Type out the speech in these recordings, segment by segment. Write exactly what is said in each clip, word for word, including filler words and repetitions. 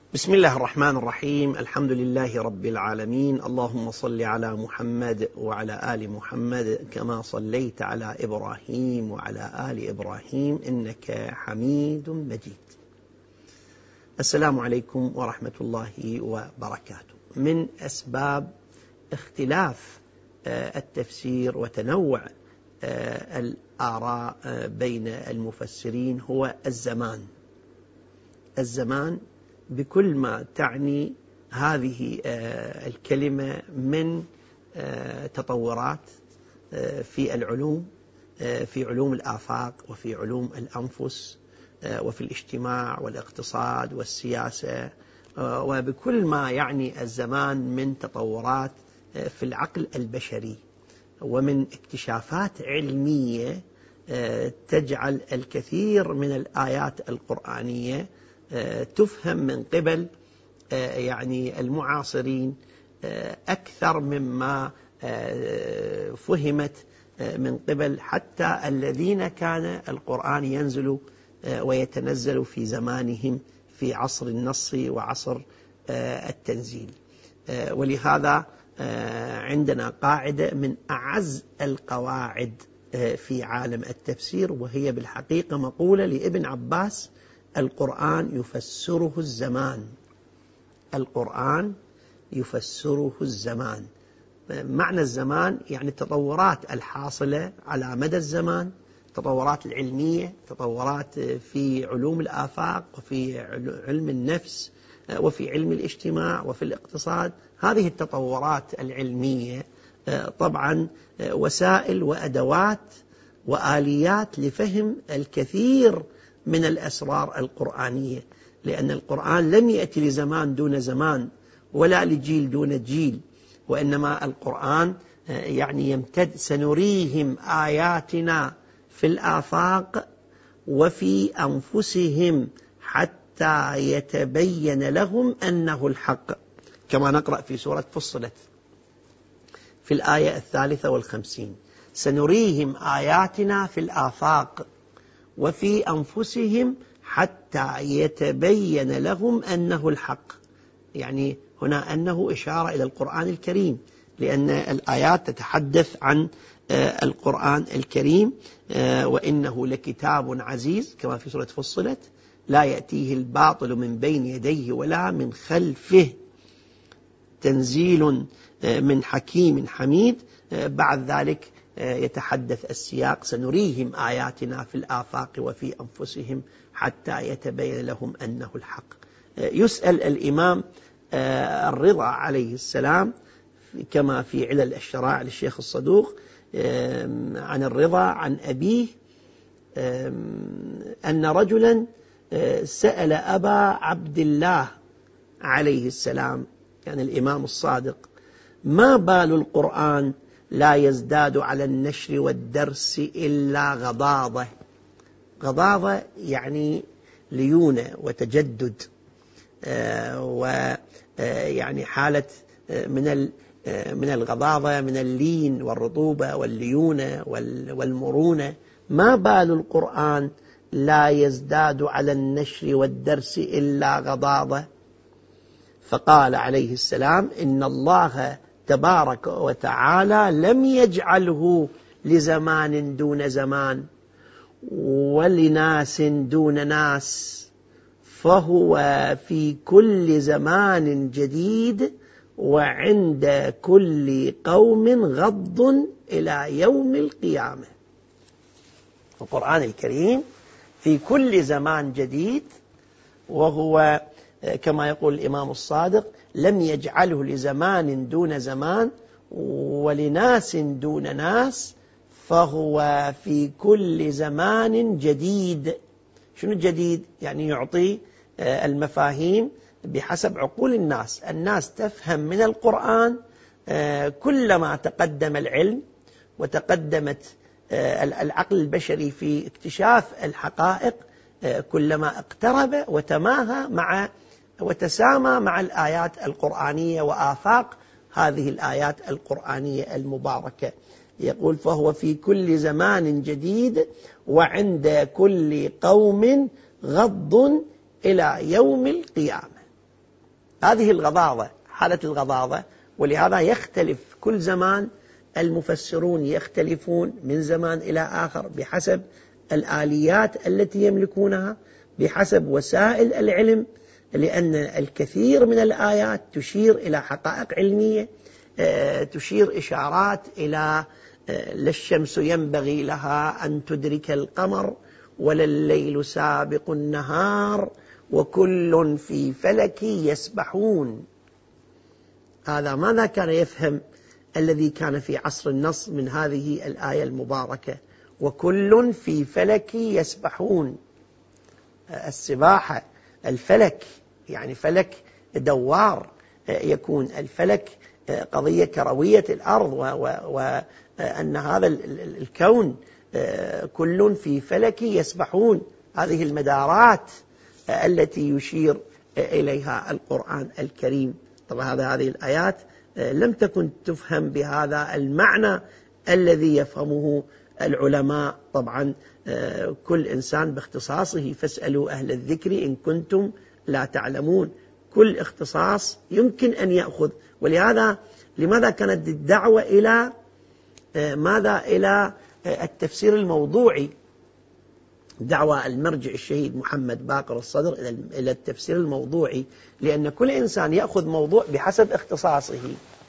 بسم الله الرحمن الرحيم. الحمد لله رب العالمين. اللهم صل على محمد وعلى آل محمد كما صليت على إبراهيم وعلى آل إبراهيم إنك حميد مجيد. السلام عليكم ورحمة الله وبركاته. من أسباب اختلاف التفسير وتنوع الآراء بين المفسرين هو الزمان. الزمان بكل ما تعني هذه الكلمة من تطورات في العلوم، في علوم الآفاق وفي علوم الأنفس وفي الاجتماع والاقتصاد والسياسة، وبكل ما يعني الزمان من تطورات في العقل البشري ومن اكتشافات علمية تجعل الكثير من الآيات القرآنية تفهم من قبل يعني المعاصرين أكثر مما فهمت من قبل حتى الذين كان القرآن ينزل ويتنزل في زمانهم في عصر النص وعصر التنزيل. ولهذا عندنا قاعدة من أعز القواعد في عالم التفسير، وهي بالحقيقة مقولة لابن عباس: القرآن يفسره الزمان. القرآن يفسره الزمان. معنى الزمان يعني التطورات الحاصلة على مدى الزمان، تطورات العلمية، تطورات في علوم الآفاق وفي علم النفس وفي علم الاجتماع وفي الاقتصاد. هذه التطورات العلمية طبعا وسائل وأدوات وآليات لفهم الكثير من الأسرار القرآنية، لأن القرآن لم يأتي لزمان دون زمان ولا لجيل دون جيل، وإنما القرآن يعني يمتد. سنريهم آياتنا في الآفاق وفي أنفسهم حتى يتبين لهم أنه الحق، كما نقرأ في سورة فصلت في الآية الثالثة والخمسين: سنريهم آياتنا في الآفاق وفي أنفسهم حتى يتبين لهم أنه الحق. يعني هنا أنه إشارة إلى القرآن الكريم، لأن الآيات تتحدث عن القرآن الكريم: وإنه لكتاب عزيز، كما في سورة فصلت: لا يأتيه الباطل من بين يديه ولا من خلفه، تنزيل من حكيم حميد. بعد ذلك يتحدث السياق: سنريهم آياتنا في الآفاق وفي أنفسهم حتى يتبين لهم أنه الحق. يسأل الإمام الرضا عليه السلام كما في علل الشرائع للشيخ الصدوق عن الرضا عن أبيه أن رجلا سأل أبا عبد الله عليه السلام، يعني الإمام الصادق: ما بال القرآن لا يزداد على النشر والدرس إلا غضاضة. غضاضة يعني ليونة وتجدد، ويعني حالة من من الغضاضة، من اللين والرطوبة والليونة والمرونة. ما بال القرآن لا يزداد على النشر والدرس إلا غضاضة. فقال عليه السلام: إن الله تبارك وتعالى لم يجعله لزمان دون زمان ولناس دون ناس، فهو في كل زمان جديد وعند كل قوم غض إلى يوم القيامة. القرآن الكريم في كل زمان جديد، وهو كما يقول الإمام الصادق: لم يجعله لزمان دون زمان ولناس دون ناس، فهو في كل زمان جديد. شنو الجديد؟ يعني يعطي المفاهيم بحسب عقول الناس. الناس تفهم من القرآن كلما تقدم العلم وتقدمت العقل البشري في اكتشاف الحقائق، كلما اقترب وتماهى مع وتسامى مع الآيات القرآنية وآفاق هذه الآيات القرآنية المباركة. يقول: فهو في كل زمان جديد وعند كل قوم غض إلى يوم القيامة. هذه الغضاضة، حالة الغضاضة. ولهذا يختلف كل زمان، المفسرون يختلفون من زمان إلى آخر بحسب الآليات التي يملكونها، بحسب وسائل العلم، لأن الكثير من الآيات تشير إلى حقائق علمية، تشير إشارات إلى لا الشمس ينبغي لها أن تدرك القمر ولا الليل سابق النهار وكل في فلك يسبحون. هذا ماذا كان يفهم الذي كان في عصر النص من هذه الآية المباركة؟ وكل في فلك يسبحون. السباحة، الفلك، يعني فلك دوار، يكون الفلك قضية كروية الأرض، وأن هذا الكون كل في فلك يسبحون. هذه المدارات التي يشير إليها القرآن الكريم. طبعا هذه الآيات لم تكن تفهم بهذا المعنى الذي يفهمه العلماء. طبعا كل إنسان باختصاصه، فاسألوا أهل الذكر إن كنتم لا تعلمون. كل اختصاص يمكن أن يأخذ. ولهذا لماذا كانت الدعوة إلى ماذا؟ إلى التفسير الموضوعي، دعوة المرجع الشهيد محمد باقر الصدر إلى التفسير الموضوعي، لأن كل إنسان يأخذ موضوع بحسب اختصاصه.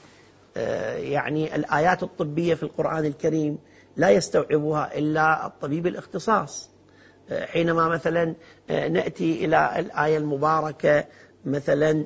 يعني الآيات الطبية في القرآن الكريم لا يستوعبها إلا الطبيب الاختصاص. حينما مثلا نأتي إلى الآية المباركة مثلا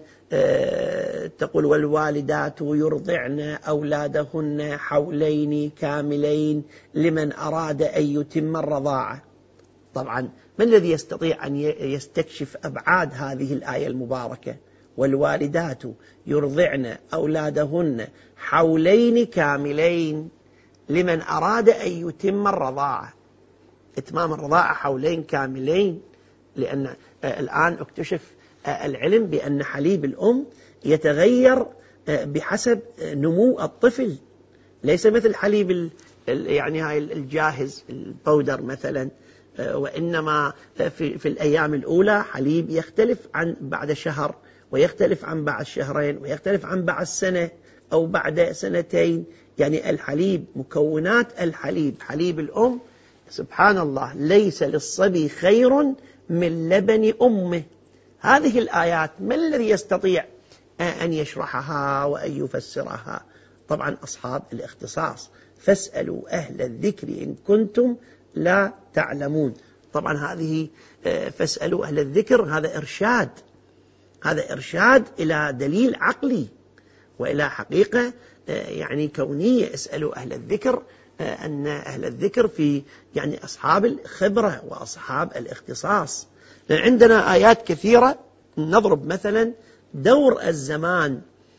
تقول والوالدات يرضعن أولادهن حولين كاملين لمن أراد أن يتم الرضاعة. طبعا من الذي يستطيع أن يستكشف أبعاد هذه الآية المباركة؟ والوالدات يرضعن أولادهن حولين كاملين لمن أراد أن يتم الرضاعة. إتمام الرضاعة حولين كاملين، لأن الآن اكتشف العلم بأن حليب الأم يتغير بحسب نمو الطفل، ليس مثل حليب يعني هاي الجاهز البودر مثلا، وإنما في, في الأيام الأولى حليب يختلف عن بعد شهر، ويختلف عن بعد شهرين، ويختلف عن بعد سنة أو بعد سنتين. يعني الحليب، مكونات الحليب، حليب الأم سبحان الله ليس للصبي خير من لبن أمه. هذه الآيات ما الذي يستطيع أن يشرحها وأن يفسرها؟ طبعا أصحاب الاختصاص. فاسألوا أهل الذكر إن كنتم لا تعلمون. طبعا هذه فاسألوا أهل الذكر، هذا إرشاد، هذا إرشاد إلى دليل عقلي وإلى حقيقة يعني كونية. اسألوا أهل الذكر، أن أهل الذكر في يعني أصحاب الخبرة وأصحاب الاختصاص. عندنا آيات كثيرة. نضرب مثلا دور الزمان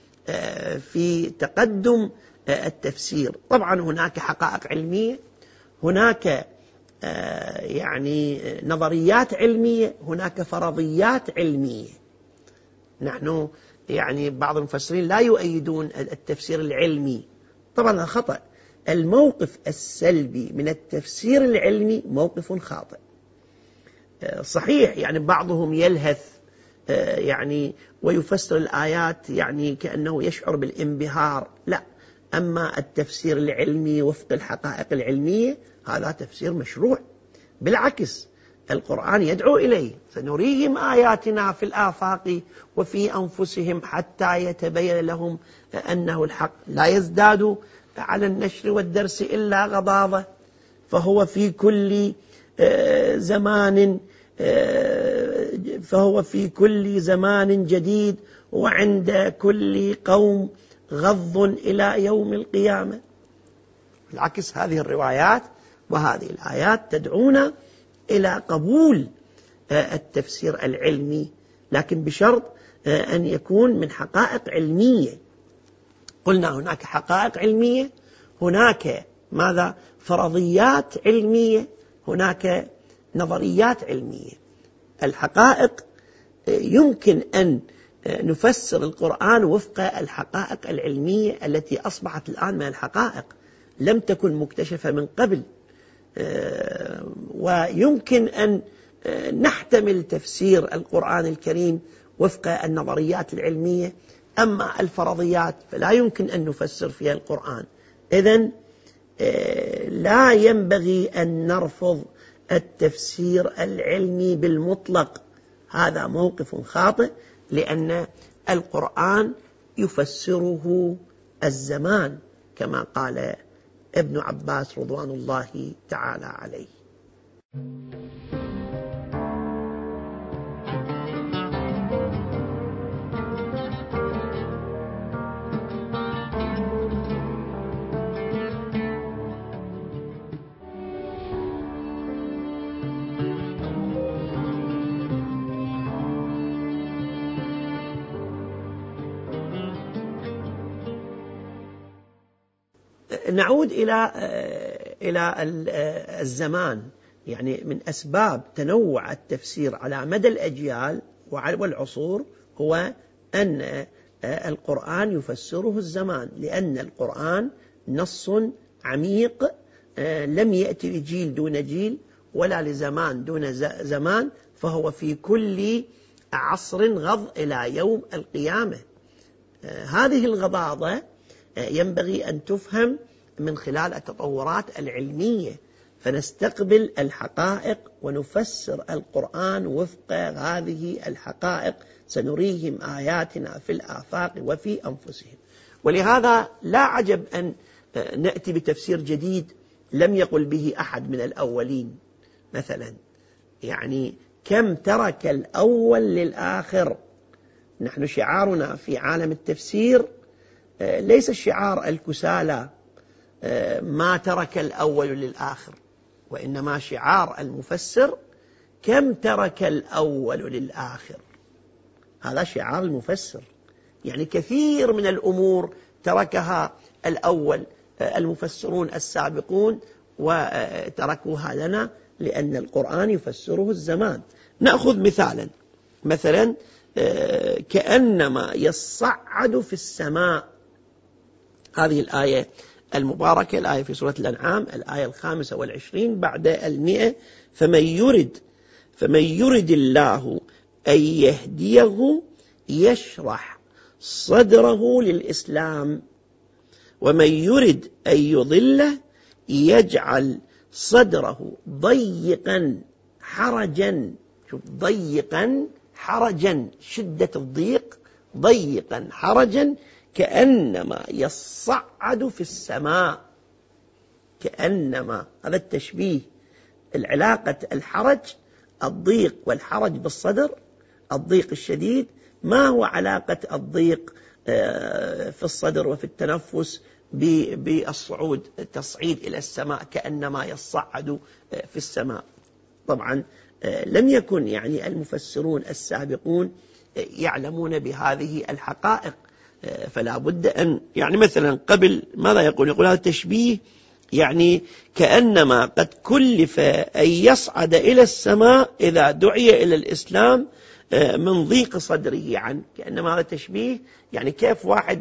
في تقدم التفسير. طبعا هناك حقائق علمية، هناك يعني نظريات علمية، هناك فرضيات علمية. نحن يعني بعض المفسرين لا يؤيدون التفسير العلمي، طبعا خطأ. الموقف السلبي من التفسير العلمي موقف خاطئ. صحيح يعني بعضهم يلهث يعني ويفسر الآيات يعني كأنه يشعر بالانبهار، لا. أما التفسير العلمي وفق الحقائق العلمية هذا تفسير مشروع، بالعكس القرآن يدعو إليه. سنريهم آياتنا في الآفاق وفي أنفسهم حتى يتبين لهم أنه الحق. لا يزداد على النشر والدرس إلا غضاضة، فهو في كل زمان فهو في كل زمان جديد وعند كل قوم غض إلى يوم القيامة. بالعكس هذه الروايات وهذه الآيات تدعونا إلى قبول التفسير العلمي، لكن بشرط أن يكون من حقائق علمية. قلنا هناك حقائق علمية، هناك ماذا؟ فرضيات علمية، هناك نظريات علمية. الحقائق يمكن أن نفسر القرآن وفق الحقائق العلمية التي أصبحت الآن من الحقائق، لم تكن مكتشفة من قبل. ويمكن أن نحتمل تفسير القرآن الكريم وفق النظريات العلمية. أما الفرضيات فلا يمكن أن نفسر فيها القرآن. إذن لا ينبغي أن نرفض التفسير العلمي بالمطلق، هذا موقف خاطئ، لأن القرآن يفسره الزمان كما قال ابن عباس رضوان الله تعالى عليه. نعود إلى إلى الزمان. يعني من أسباب تنوع التفسير على مدى الأجيال والعصور هو أن القرآن يفسره الزمان، لأن القرآن نص عميق لم يأتي لجيل دون جيل ولا لزمان دون زمان، فهو في كل عصر غض إلى يوم القيامة. هذه الغضاضة ينبغي أن تفهم من خلال التطورات العلمية، فنستقبل الحقائق ونفسر القرآن وفق هذه الحقائق. سنريهم آياتنا في الآفاق وفي أنفسهم. ولهذا لا عجب أن نأتي بتفسير جديد لم يقل به أحد من الأولين. مثلا يعني كم ترك الأول للآخر. نحن شعارنا في عالم التفسير ليس الشعار الكسالى ما ترك الأول للآخر، وإنما شعار المفسر كم ترك الأول للآخر. هذا شعار المفسر، يعني كثير من الأمور تركها الأول المفسرون السابقون وتركوها لنا، لأن القرآن يفسره الزمان. نأخذ مثالا، مثلا كأنما يصعد في السماء. هذه الآية المباركة، الآية في سورة الأنعام، الآية الخامسة والعشرين بعد المئة: فمن يرد فمن يرد الله أن يهديه يشرح صدره للإسلام، ومن يرد أن يضله يجعل صدره ضيقا حرجا. شوف، ضيقا حرجا، شدة الضيق، ضيقا حرجا كأنما يصعد في السماء. كأنما، هذا التشبيه. العلاقة الحرج، الضيق والحرج بالصدر، الضيق الشديد. ما هو علاقة الضيق في الصدر وفي التنفس بالصعود، التصعيد إلى السماء؟ كأنما يصعد في السماء. طبعا لم يكن يعني المفسرون السابقون يعلمون بهذه الحقائق، فلا بد أن يعني مثلا قبل ماذا يقول؟ يقول هذا التشبيه يعني كأنما قد كلف أن يصعد إلى السماء إذا دعي إلى الإسلام من ضيق صدره عنه. كأنما هذا التشبيه يعني كيف واحد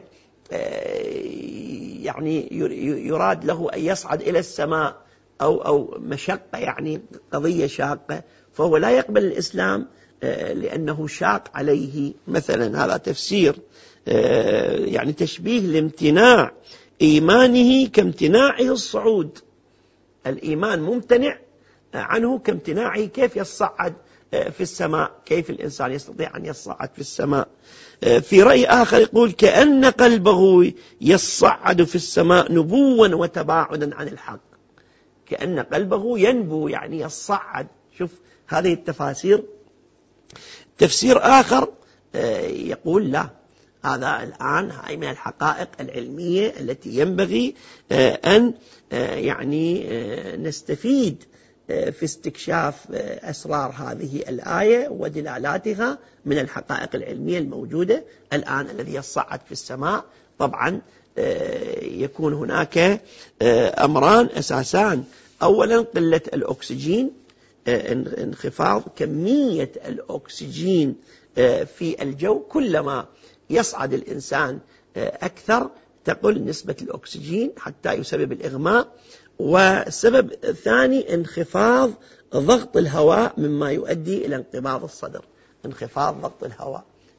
يعني يراد له أن يصعد إلى السماء أو أو مشقة، يعني قضية شاقة، فهو لا يقبل الإسلام لأنه شاق عليه. مثلا هذا تفسير يعني تشبيه لامتناع إيمانه كامتناعه الصعود. الإيمان ممتنع عنه كامتناعه. كيف يصعد في السماء؟ كيف الإنسان يستطيع أن يصعد في السماء؟ في رأي آخر يقول كأن قلبه يصعد في السماء نبوا وتباعدا عن الحق. كأن قلبه ينبو، يعني يصعد. شوف هذه التفاسير. تفسير آخر يقول لا، هذا الآن هاي من الحقائق العلمية التي ينبغي أن يعني نستفيد في استكشاف أسرار هذه الآية ودلالاتها من الحقائق العلمية الموجودة الآن. الذي يصعد في السماء طبعا يكون هناك أمران أساسان: أولا قلة الأكسجين، انخفاض كمية الأكسجين في الجو. كلما يصعد الإنسان أكثر تقل نسبة الأكسجين حتى يسبب الإغماء. والسبب الثاني انخفاض ضغط الهواء، مما يؤدي إلى انقباض الصدر. انخفاض ضغط الهواء،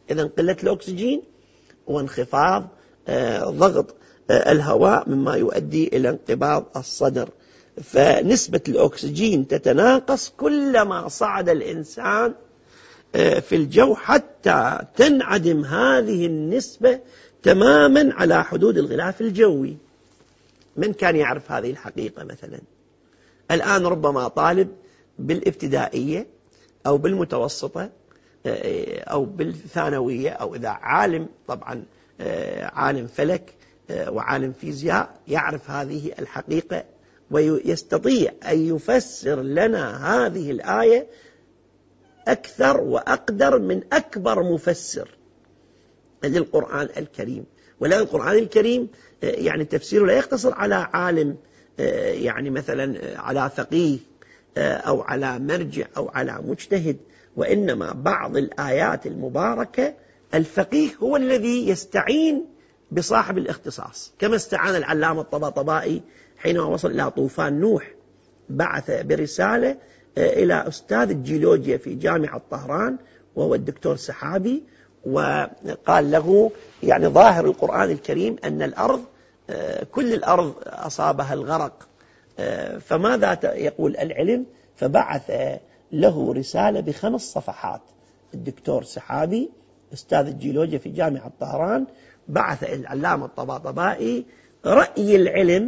إذن قلة الأكسجين وانخفاض ضغط الهواء مما يؤدي إلى انقباض الصدر. فنسبة الأكسجين تتناقص كلما صعد الإنسان في الجو حتى تنعدم هذه النسبة تماما على حدود الغلاف الجوي. من كان يعرف هذه الحقيقة مثلا؟ الآن ربما طالب بالابتدائية أو بالمتوسطة أو بالثانوية، أو إذا عالم طبعا عالم فلك وعالم فيزياء يعرف هذه الحقيقة ويستطيع أن يفسر لنا هذه الآية أكثر وأقدر من أكبر مفسر للقرآن الكريم. ولكن القرآن الكريم يعني تفسيره لا يقتصر على عالم، يعني مثلا على فقيه أو على مرجع أو على مجتهد، وإنما بعض الآيات المباركة الفقيه هو الذي يستعين بصاحب الاختصاص، كما استعان العلامة الطباطبائي حينما وصل إلى طوفان نوح، بعث برسالة إلى أستاذ الجيولوجيا في جامعة طهران وهو الدكتور سحابي، وقال له يعني ظاهر القرآن الكريم أن الأرض كل الأرض أصابها الغرق، فماذا يقول العلم؟ فبعث له رسالة بخمس صفحات. الدكتور سحابي أستاذ الجيولوجيا في جامعة طهران بعث العلامة الطباطبائي رأي العلم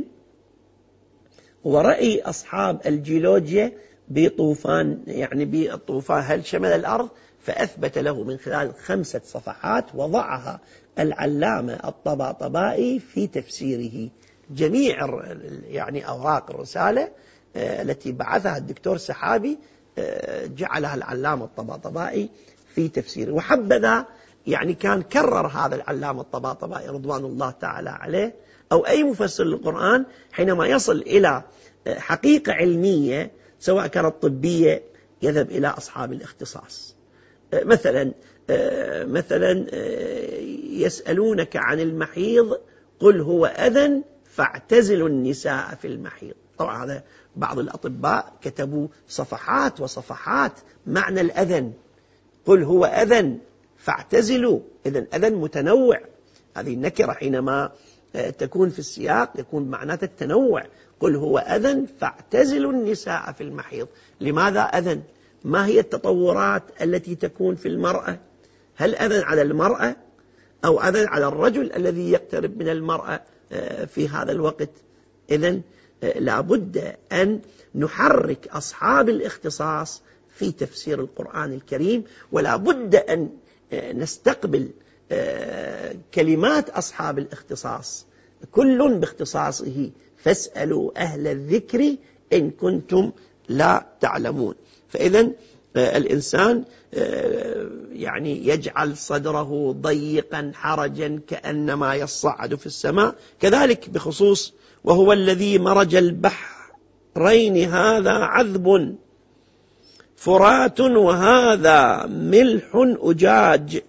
ورأي أصحاب الجيولوجيا بطوفان، يعني بطوفان هل شمل الأرض، فأثبت له من خلال خمسة صفحات وضعها العلامة الطباطبائي في تفسيره. جميع يعني أوراق الرسالة التي بعثها الدكتور سحابي جعلها العلامة الطباطبائي في تفسيره. وحبذا يعني كان كرر هذا العلامة الطباطبائي رضوان الله تعالى عليه أو أي مفسر للقرآن حينما يصل إلى حقيقة علمية سواء كانت طبية يذهب إلى أصحاب الاختصاص. مثلا مثلا يسألونك عن المحيض قل هو أذى فاعتزلوا النساء في المحيض. طبعا هذا بعض الأطباء كتبوا صفحات وصفحات معنى الأذى، قل هو أذى فاعتزلوا، إذن أذى متنوع. هذه النكرة حينما تكون في السياق يكون معناتها التنوع. قل هو أذى فاعتزلوا النساء في المحيض. لماذا أذى؟ ما هي التطورات التي تكون في المرأة؟ هل أذى على المرأة أو أذى على الرجل الذي يقترب من المرأة في هذا الوقت؟ إذن لابد أن نحرك أصحاب الاختصاص في تفسير القرآن الكريم، ولا بد أن نستقبل كلمات أصحاب الاختصاص كل باختصاصه، فاسألوا أهل الذكر إن كنتم لا تعلمون. فإذن الإنسان يعني يجعل صدره ضيقا حرجا كأنما يصعد في السماء. كذلك بخصوص وهو الذي مرج البحرين هذا عذب فرات وهذا ملح أجاج.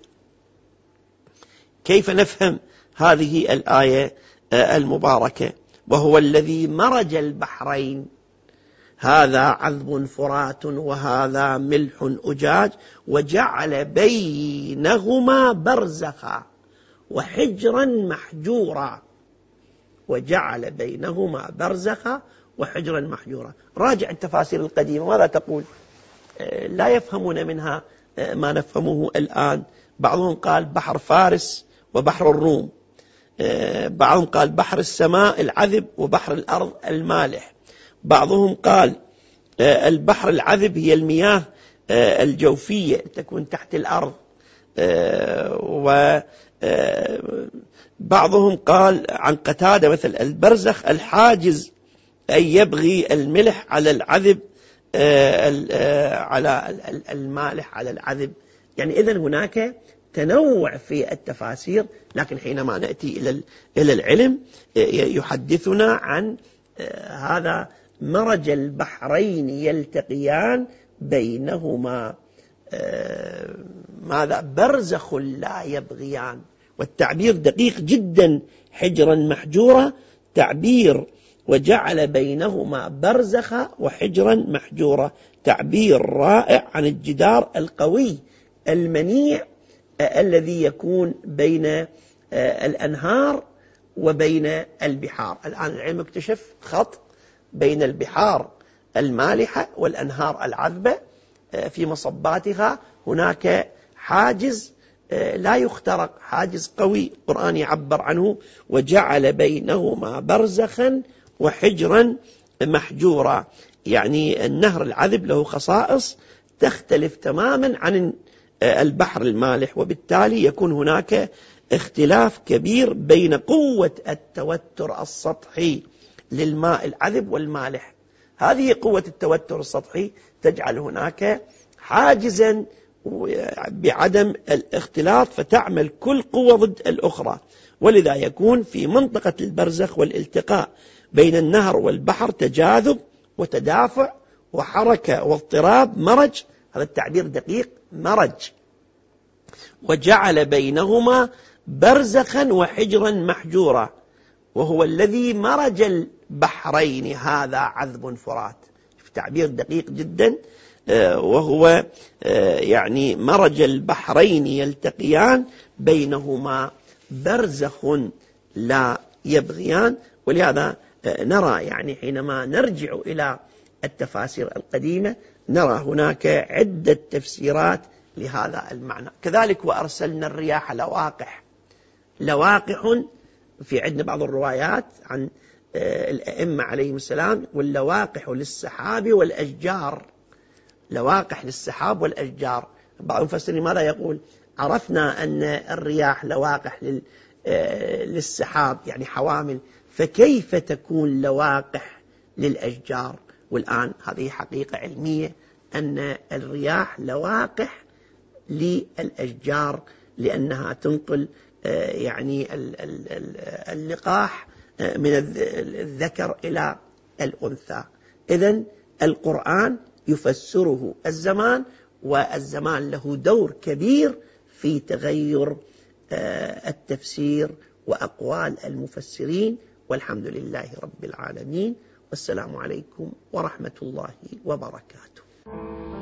كيف نفهم هذه الآية المباركة؟ وهو الذي مرج البحرين هذا عذب فرات وهذا ملح أجاج وجعل بينهما برزخا وحجرا محجورا. وجعل بينهما برزخا وحجرا محجورا. راجع التفاسير القديمة ماذا تقول؟ لا يفهمون منها ما نفهمه الآن. بعضهم قال بحر فارس وبحر الروم، بعضهم قال بحر السماء العذب وبحر الأرض المالح، بعضهم قال البحر العذب هي المياه الجوفية تكون تحت الأرض، وبعضهم قال عن قتادة مثل البرزخ الحاجز أي يبغي الملح على العذب على المالح على العذب. يعني إذن هناك تنوع في التفاسير، لكن حينما نأتي إلى إلى العلم يحدثنا عن هذا مرج البحرين يلتقيان بينهما ماذا برزخ لا يبغيان. والتعبير دقيق جدا، حجرا محجورا تعبير، وجعل بينهما برزخا وحجرا محجورا تعبير رائع عن الجدار القوي المنيع الذي يكون بين الأنهار وبين البحار. الآن العلم اكتشف خط بين البحار المالحة والأنهار العذبة في مصباتها، هناك حاجز لا يخترق، حاجز قوي. القرآن يعبر عنه وجعل بينهما برزخا وحجرا محجورا، يعني النهر العذب له خصائص تختلف تماما عن البحر المالح، وبالتالي يكون هناك اختلاف كبير بين قوة التوتر السطحي للماء العذب والمالح. هذه قوة التوتر السطحي تجعل هناك حاجزا بعدم الاختلاط، فتعمل كل قوة ضد الأخرى، ولذا يكون في منطقة البرزخ والالتقاء بين النهر والبحر تجاذب وتدافع وحركة واضطراب، مرج، هذا التعبير دقيق، مرج. وجعل بينهما برزخا وحجرا محجورا، وهو الذي مرج البحرين هذا عذب فرات. تعبير دقيق جدا، وهو يعني مرج البحرين يلتقيان بينهما برزخ لا يبغيان. ولهذا نرى يعني حينما نرجع إلى التفاسير القديمة نرى هناك عدة تفسيرات لهذا المعنى. كذلك وأرسلنا الرياح لواقح. لواقح في عندنا بعض الروايات عن الأئمة عليهم السلام، واللواقح للسحاب والأشجار، لواقح للسحاب والأشجار. بعض المفسرين ماذا يقول؟ عرفنا أن الرياح لواقح للسحاب يعني حوامل، فكيف تكون لواقح للأشجار؟ والآن هذه حقيقة علمية أن الرياح لواقح للأشجار، لأنها تنقل يعني اللقاح من الذكر إلى الأنثى. إذن القرآن يفسره الزمان، والزمان له دور كبير في تغير التفسير وأقوال المفسرين. والحمد لله رب العالمين، والسلام عليكم ورحمة الله وبركاته.